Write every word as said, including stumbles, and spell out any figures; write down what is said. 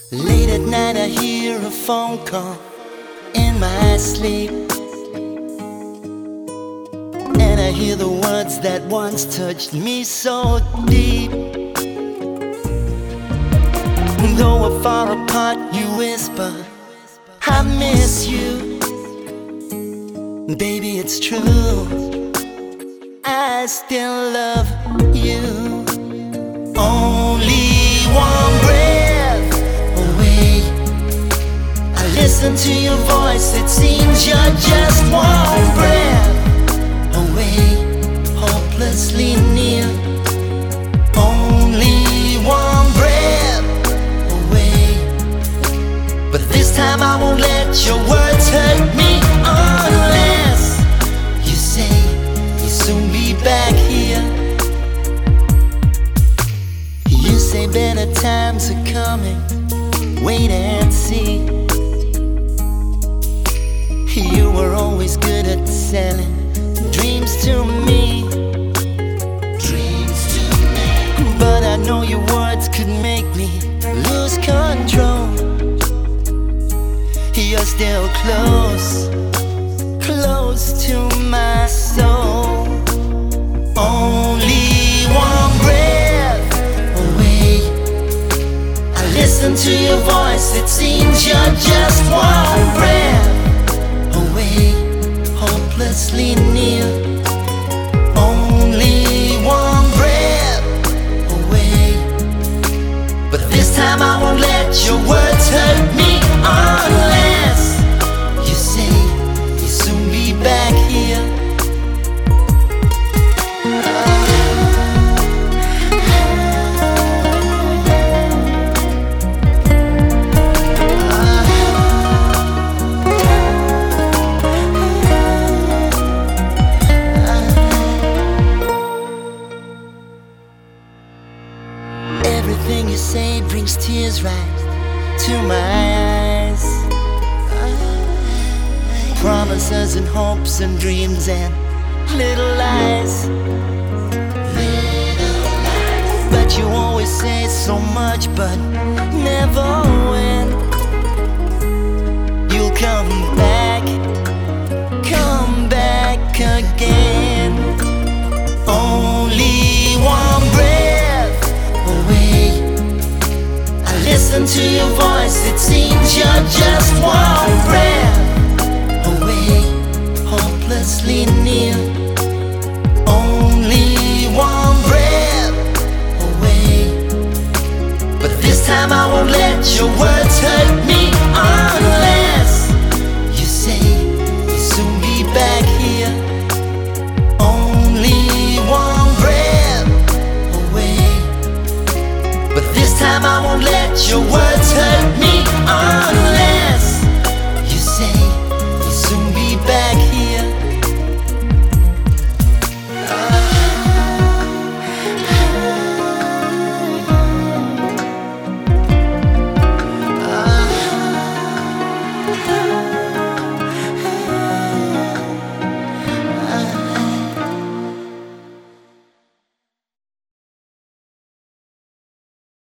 Late at night I hear a phone call in my sleep, and I hear the words that once touched me so deep. Though we're far apart, you whisper, I miss you. Baby, it's true, I still love you. Only one breath away, I listen to your voice, it seems you're just one breath away, hopelessly near. Only one breath away, but this time I won't let your words hurt me, unless you say you'll soon be back here. You say better times are coming, wait and see. You were always good at selling dreams to me, dreams to me. But I know your words could make me lose control. You're still close, close to my soul. Only one breath away, I listen to your voice, it seems you're just one breath away, hopelessly near. Only one breath away, but this time I won't let your words hurt me, unless you say you'll soon be back here. Everything you say brings tears right to my eyes. Promises and hopes and dreams and little lies. But you always say so much, but never when. You'll come back, come back again. Only one breath away, I listen to your voice, it seems you're just one breath away, hopelessly near. Only one breath away, but this time I won't let your words hurt me, unless you say you'll soon be back here. Only one breath away, but this time I won't let your words hurt me, unless